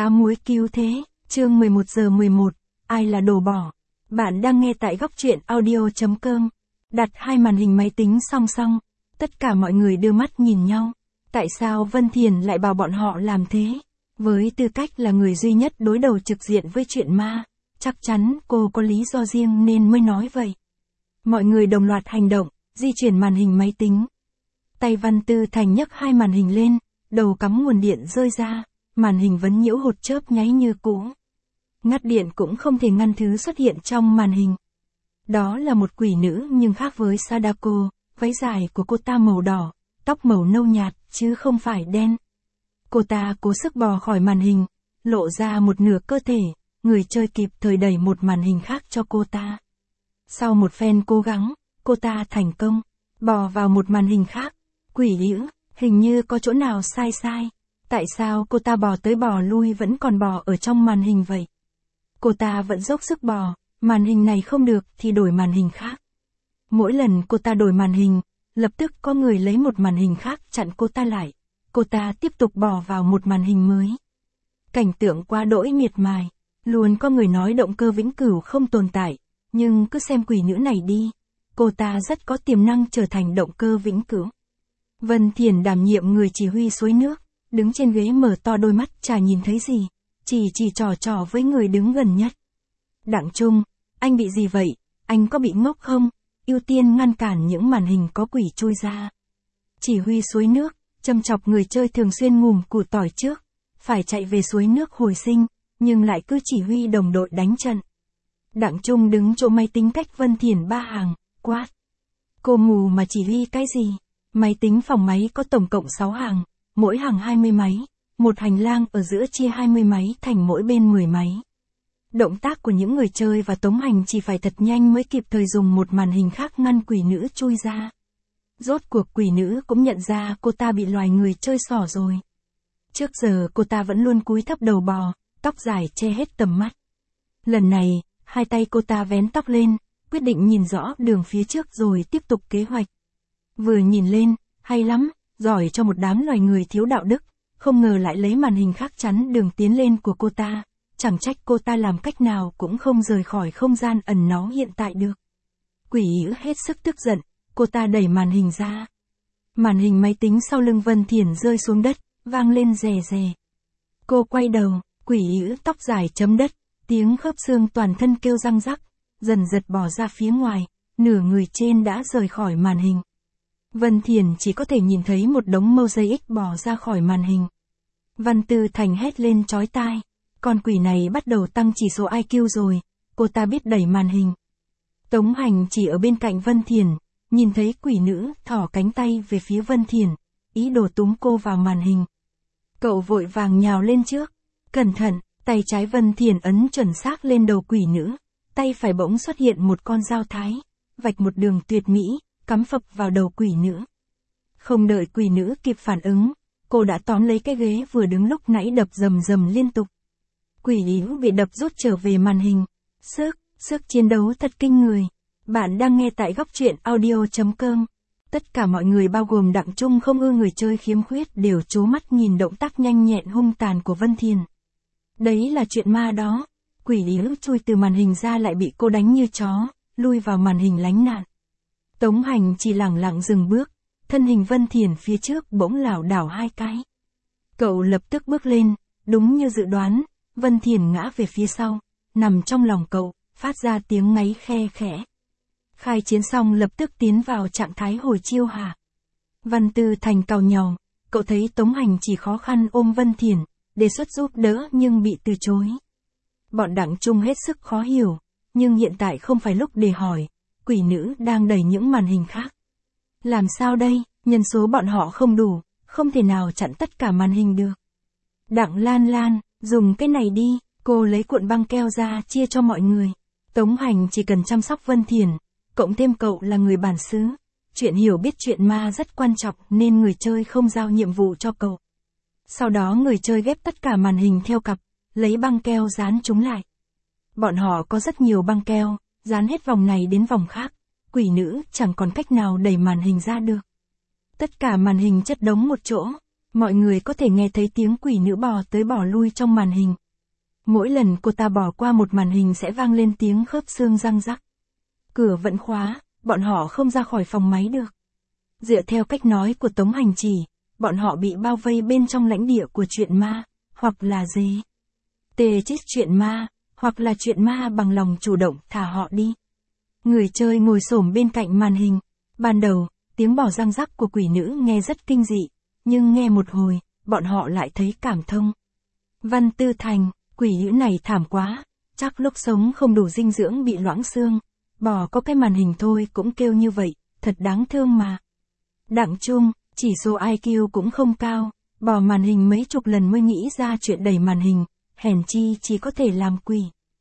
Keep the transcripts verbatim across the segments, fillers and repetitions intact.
Cá muối cứu thế, chương mười một giờ mười một, ai là đồ bỏ. Bạn đang nghe tại góc truyện audio chấm com. Đặt hai màn hình máy tính song song. Tất cả mọi người đưa mắt nhìn nhau. Tại sao Vân Thiền lại bảo bọn họ làm thế? Với tư cách là người duy nhất đối đầu trực diện với chuyện ma, chắc chắn cô có lý do riêng nên mới nói vậy. Mọi người đồng loạt hành động, di chuyển màn hình máy tính. Tay Văn Tư Thành nhấc hai màn hình lên, đầu cắm nguồn điện rơi ra, màn hình vẫn nhiễu hột chớp nháy như cũ. Ngắt điện cũng không thể ngăn thứ xuất hiện trong màn hình. Đó là một quỷ nữ nhưng khác với Sadako, váy dài của cô ta màu đỏ, tóc màu nâu nhạt, chứ không phải đen. Cô ta cố sức bò khỏi màn hình, lộ ra một nửa cơ thể, người chơi kịp thời đẩy một màn hình khác cho cô ta. Sau một phen cố gắng, cô ta thành công, bò vào một màn hình khác. Quỷ nữ, hình như có chỗ nào sai sai. Tại sao cô ta bò tới bò lui vẫn còn bò ở trong màn hình vậy? Cô ta vẫn dốc sức bò, màn hình này không được thì đổi màn hình khác. Mỗi lần cô ta đổi màn hình, lập tức có người lấy một màn hình khác chặn cô ta lại. Cô ta tiếp tục bò vào một màn hình mới. Cảnh tượng quá đỗi miệt mài. Luôn có người nói động cơ vĩnh cửu không tồn tại, nhưng cứ xem quỷ nữ này đi. Cô ta rất có tiềm năng trở thành động cơ vĩnh cửu. Vân Thiền đảm nhiệm người chỉ huy suối nước, đứng trên ghế mở to đôi mắt chả nhìn thấy gì, chỉ chỉ trò trò với người đứng gần nhất. Đặng Trung, anh bị gì vậy, anh có bị ngốc không? Ưu tiên ngăn cản những màn hình có quỷ chui ra. Chỉ huy suối nước, châm chọc người chơi thường xuyên ngùm củ tỏi trước, phải chạy về suối nước hồi sinh, nhưng lại cứ chỉ huy đồng đội đánh trận. Đặng Trung đứng chỗ máy tính cách Vân Thiền ba hàng, quát. Cô mù mà chỉ huy cái gì? Máy tính phòng máy có tổng cộng sáu hàng, mỗi hàng hai mươi máy, một hành lang ở giữa chia hai mươi máy thành mỗi bên mười máy. Động tác của những người chơi và tống hành chỉ phải thật nhanh mới kịp thời dùng một màn hình khác ngăn quỷ nữ chui ra. Rốt cuộc quỷ nữ cũng nhận ra cô ta bị loài người chơi xỏ rồi. Trước giờ cô ta vẫn luôn cúi thấp đầu bò, tóc dài che hết tầm mắt. Lần này, hai tay cô ta vén tóc lên, quyết định nhìn rõ đường phía trước rồi tiếp tục kế hoạch. Vừa nhìn lên, hay lắm, giỏi cho một đám loài người thiếu đạo đức, không ngờ lại lấy màn hình khác chắn đường tiến lên của cô ta, chẳng trách cô ta làm cách nào cũng không rời khỏi không gian ẩn náu hiện tại được. Quỷ nữ hết sức tức giận, cô ta đẩy màn hình ra. Màn hình máy tính sau lưng Vân Thiền rơi xuống đất, vang lên rè rè. Cô quay đầu, quỷ nữ tóc dài chấm đất, tiếng khớp xương toàn thân kêu răng rắc, dần giật bỏ ra phía ngoài, nửa người trên đã rời khỏi màn hình. Vân Thiền chỉ có thể nhìn thấy một đống mosaic bò ra khỏi màn hình. Văn Tư Thành hét lên chói tai. Con quỷ này bắt đầu tăng chỉ số i kiu rồi, cô ta biết đẩy màn hình. Tống Hành chỉ ở bên cạnh Vân Thiền, nhìn thấy quỷ nữ thỏ cánh tay về phía Vân Thiền, ý đồ túm cô vào màn hình. Cậu vội vàng nhào lên trước. Cẩn thận, tay trái Vân Thiền ấn chuẩn xác lên đầu quỷ nữ, tay phải bỗng xuất hiện một con dao thái, vạch một đường tuyệt mỹ, cắm phập vào đầu quỷ nữ. Không đợi quỷ nữ kịp phản ứng, cô đã tóm lấy cái ghế vừa đứng lúc nãy đập rầm rầm liên tục. Quỷ nữ bị đập rút trở về màn hình. Sức, sức chiến đấu thật kinh người. Bạn đang nghe tại góc truyện audio chấm com. Tất cả mọi người bao gồm Đặng Trung không ưa người chơi khiếm khuyết đều trố mắt nhìn động tác nhanh nhẹn hung tàn của Vân Thiền. Đấy là chuyện ma đó. Quỷ nữ chui từ màn hình ra lại bị cô đánh như chó, lui vào màn hình lánh nạn. Tống Hành chỉ lẳng lặng dừng bước, thân hình Vân Thiền phía trước bỗng lảo đảo hai cái. Cậu lập tức bước lên, đúng như dự đoán, Vân Thiền ngã về phía sau, nằm trong lòng cậu, phát ra tiếng ngáy khe khẽ. Khai chiến xong lập tức tiến vào trạng thái hồi chiêu hả? Văn Tư Thành càu nhàu, cậu thấy Tống Hành chỉ khó khăn ôm Vân Thiền, đề xuất giúp đỡ nhưng bị từ chối. Bọn Đặng Trung hết sức khó hiểu, nhưng hiện tại không phải lúc để hỏi. Quỷ nữ đang đẩy những màn hình khác. Làm sao đây, nhân số bọn họ không đủ, không thể nào chặn tất cả màn hình được. Đặng Lan Lan, dùng cái này đi, cô lấy cuộn băng keo ra chia cho mọi người. Tống Hành chỉ cần chăm sóc Vân Thiền, cộng thêm cậu là người bản xứ. Chuyện hiểu biết chuyện ma rất quan trọng nên người chơi không giao nhiệm vụ cho cậu. Sau đó người chơi ghép tất cả màn hình theo cặp, lấy băng keo dán chúng lại. Bọn họ có rất nhiều băng keo, dán hết vòng này đến vòng khác, quỷ nữ chẳng còn cách nào đẩy màn hình ra được. Tất cả màn hình chất đống một chỗ, Mọi người có thể nghe thấy tiếng quỷ nữ bò tới bò lui trong màn hình. Mỗi lần cô ta bỏ qua một màn hình sẽ vang lên tiếng khớp xương răng rắc. Cửa vẫn khóa, bọn họ không ra khỏi phòng máy được. Dựa theo cách nói của Tống Hành Chỉ, bọn họ bị bao vây bên trong lãnh địa của chuyện ma, hoặc là dê. Tê chết chuyện ma, hoặc là chuyện ma bằng lòng chủ động thả họ đi. Người chơi ngồi xổm bên cạnh màn hình. Ban đầu, tiếng bò răng rắc của quỷ nữ nghe rất kinh dị, nhưng nghe một hồi, bọn họ lại thấy cảm thông. Văn Tư Thành, quỷ nữ này thảm quá, chắc lúc sống không đủ dinh dưỡng bị loãng xương. Bò có cái màn hình thôi cũng kêu như vậy, thật đáng thương mà. Đặng Trung, chỉ số i kiu cũng không cao, bò màn hình mấy chục lần mới nghĩ ra chuyện đẩy màn hình, hèn chi chỉ có thể làm quỷ.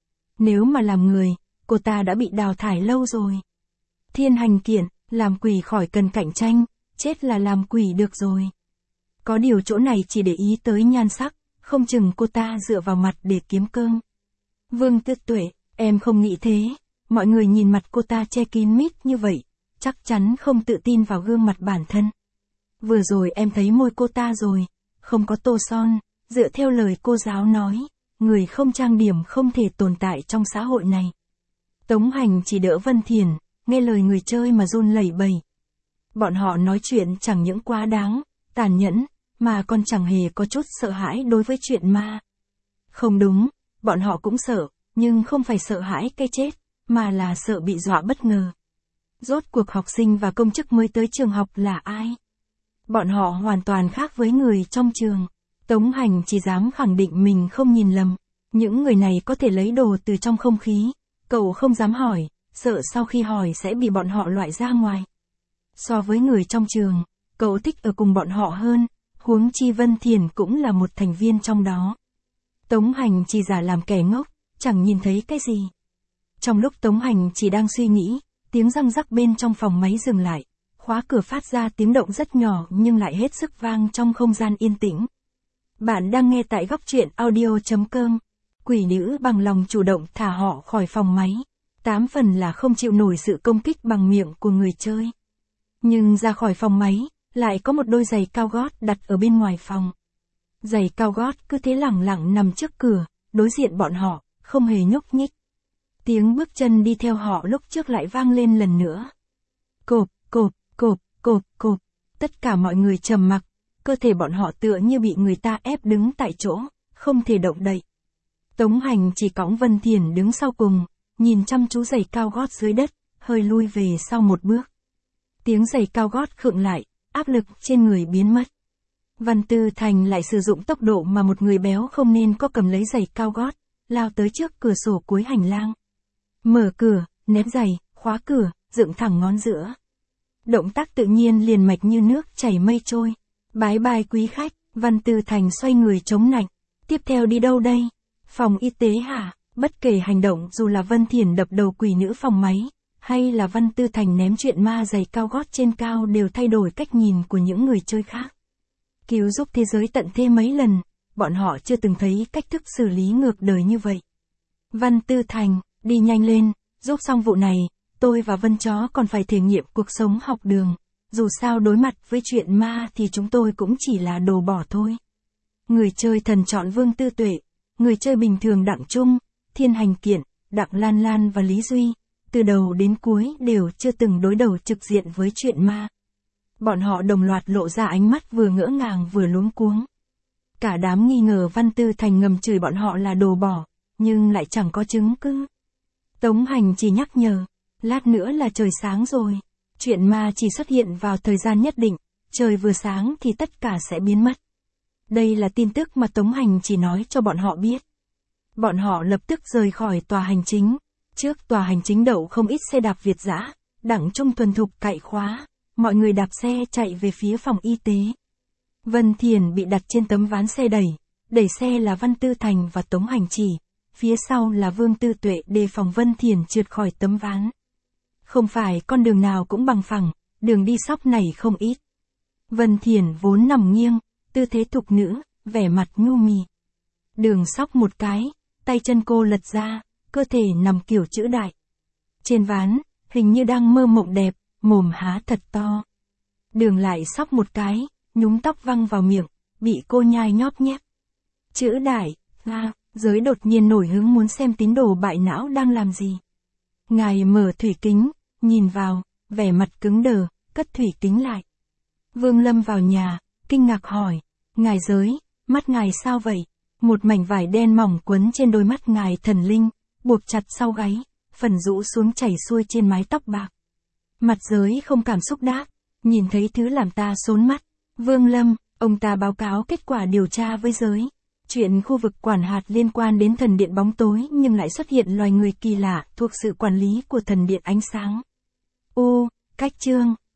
Nếu mà làm người, cô ta đã bị đào thải lâu rồi. Thiên Hành Kiện, làm quỷ khỏi cần cạnh tranh, chết là làm quỷ được rồi. Có điều chỗ này chỉ để ý tới nhan sắc, không chừng cô ta dựa vào mặt để kiếm cơm. Vương Tư Tuệ, em không nghĩ thế, mọi người nhìn mặt cô ta che kín mít như vậy, chắc chắn không tự tin vào gương mặt bản thân. Vừa rồi em thấy môi cô ta rồi, không có tô son, dựa theo lời cô giáo nói, người không trang điểm không thể tồn tại trong xã hội này. Tống Hành chỉ đỡ Vân Thiền, nghe lời người chơi mà run lẩy bẩy. Bọn họ nói chuyện chẳng những quá đáng, tàn nhẫn, mà còn chẳng hề có chút sợ hãi đối với chuyện ma. Không đúng, bọn họ cũng sợ, nhưng không phải sợ hãi cái chết, mà là sợ bị dọa bất ngờ. Rốt cuộc học sinh và công chức mới tới trường học là ai? Bọn họ hoàn toàn khác với người trong trường. Tống Hành chỉ dám khẳng định mình không nhìn lầm. Những người này có thể lấy đồ từ trong không khí. Cậu không dám hỏi, sợ sau khi hỏi sẽ bị bọn họ loại ra ngoài. So với người trong trường, cậu thích ở cùng bọn họ hơn, huống chi Vân Thiền cũng là một thành viên trong đó. Tống Hành chỉ giả làm kẻ ngốc, chẳng nhìn thấy cái gì. Trong lúc Tống Hành chỉ đang suy nghĩ, tiếng răng rắc bên trong phòng máy dừng lại. Khóa cửa phát ra tiếng động rất nhỏ nhưng lại hết sức vang trong không gian yên tĩnh. Bạn đang nghe tại góc truyện audio chấm com. Quỷ nữ bằng lòng chủ động thả họ khỏi phòng máy. Tám phần là không chịu nổi sự công kích bằng miệng của người chơi. Nhưng ra khỏi phòng máy, lại có một đôi giày cao gót đặt ở bên ngoài phòng. Giày cao gót cứ thế lẳng lặng nằm trước cửa, đối diện bọn họ, không hề nhúc nhích. Tiếng bước chân đi theo họ lúc trước lại vang lên lần nữa. Cộp, cộp, cộp, cộp, cộp. Tất cả mọi người trầm mặc, cơ thể bọn họ tựa như bị người ta ép đứng tại chỗ, không thể động đậy. Tống Hành chỉ cõng Vân Thiền đứng sau cùng, nhìn chăm chú giày cao gót dưới đất, hơi lui về sau một bước. Tiếng giày cao gót khựng lại, áp lực trên người biến mất. Văn Tư Thành lại sử dụng tốc độ mà một người béo không nên có, cầm lấy giày cao gót, lao tới trước cửa sổ cuối hành lang. Mở cửa, ném giày, khóa cửa, dựng thẳng ngón giữa. Động tác tự nhiên liền mạch như nước chảy mây trôi. Bái bai quý khách, Văn Tư Thành xoay người chống nạnh. Tiếp theo đi đâu đây? Phòng y tế hả? Bất kể hành động dù là Vân Thiền đập đầu quỷ nữ phòng máy, hay là Văn Tư Thành ném chuyện ma giày cao gót trên cao đều thay đổi cách nhìn của những người chơi khác. Cứu giúp thế giới tận thế mấy lần, bọn họ chưa từng thấy cách thức xử lý ngược đời như vậy. Văn Tư Thành, đi nhanh lên, giúp xong vụ này, tôi và Vân Chó còn phải thể nghiệm cuộc sống học đường. Dù sao đối mặt với chuyện ma thì chúng tôi cũng chỉ là đồ bỏ thôi. Người chơi thần chọn Vương Tư Tuệ, người chơi bình thường Đặng Trung, Thiên Hành Kiện, Đặng Lan Lan và Lý Duy, từ đầu đến cuối đều chưa từng đối đầu trực diện với chuyện ma. Bọn họ đồng loạt lộ ra ánh mắt vừa ngỡ ngàng vừa luống cuống. Cả đám nghi ngờ Văn Tư Thành ngầm chửi bọn họ là đồ bỏ, nhưng lại chẳng có chứng cứ. Tống Hành chỉ nhắc nhở, lát nữa là trời sáng rồi. Chuyện ma chỉ xuất hiện vào thời gian nhất định, trời vừa sáng thì tất cả sẽ biến mất. Đây là tin tức mà Tống Hành chỉ nói cho bọn họ biết. Bọn họ lập tức rời khỏi tòa hành chính. Trước tòa hành chính đậu không ít xe đạp Việt dã, Đặng Trung thuần thục cạy khóa, mọi người đạp xe chạy về phía phòng y tế. Vân Thiền bị đặt trên tấm ván xe đẩy, đẩy xe là Văn Tư Thành và Tống Hành chỉ, phía sau là Vương Tư Tuệ đề phòng Vân Thiền trượt khỏi tấm ván. Không phải con đường nào cũng bằng phẳng, đường đi sóc này không ít. Vân Thiền vốn nằm nghiêng, tư thế thục nữ, vẻ mặt nhu mì. Đường sóc một cái, tay chân cô lật ra, cơ thể nằm kiểu chữ đại. Trên ván, hình như đang mơ mộng đẹp, mồm há thật to. Đường lại sóc một cái, nhúng tóc văng vào miệng, bị cô nhai nhóp nhép. Chữ đại, a, giới đột nhiên nổi hứng muốn xem tín đồ bại não đang làm gì. Ngài mở thủy kính, nhìn vào, vẻ mặt cứng đờ, cất thủy kính lại. Vương Lâm vào nhà, kinh ngạc hỏi, ngài giới, mắt ngài sao vậy? Một mảnh vải đen mỏng quấn trên đôi mắt ngài thần linh, buộc chặt sau gáy, phần rũ xuống chảy xuôi trên mái tóc bạc. Mặt giới không cảm xúc đáp, nhìn thấy thứ làm ta sốn mắt. Vương Lâm, ông ta báo cáo kết quả điều tra với giới. Chuyện khu vực quản hạt liên quan đến thần điện bóng tối nhưng lại xuất hiện loài người kỳ lạ thuộc sự quản lý của thần điện ánh sáng. U, cách chương.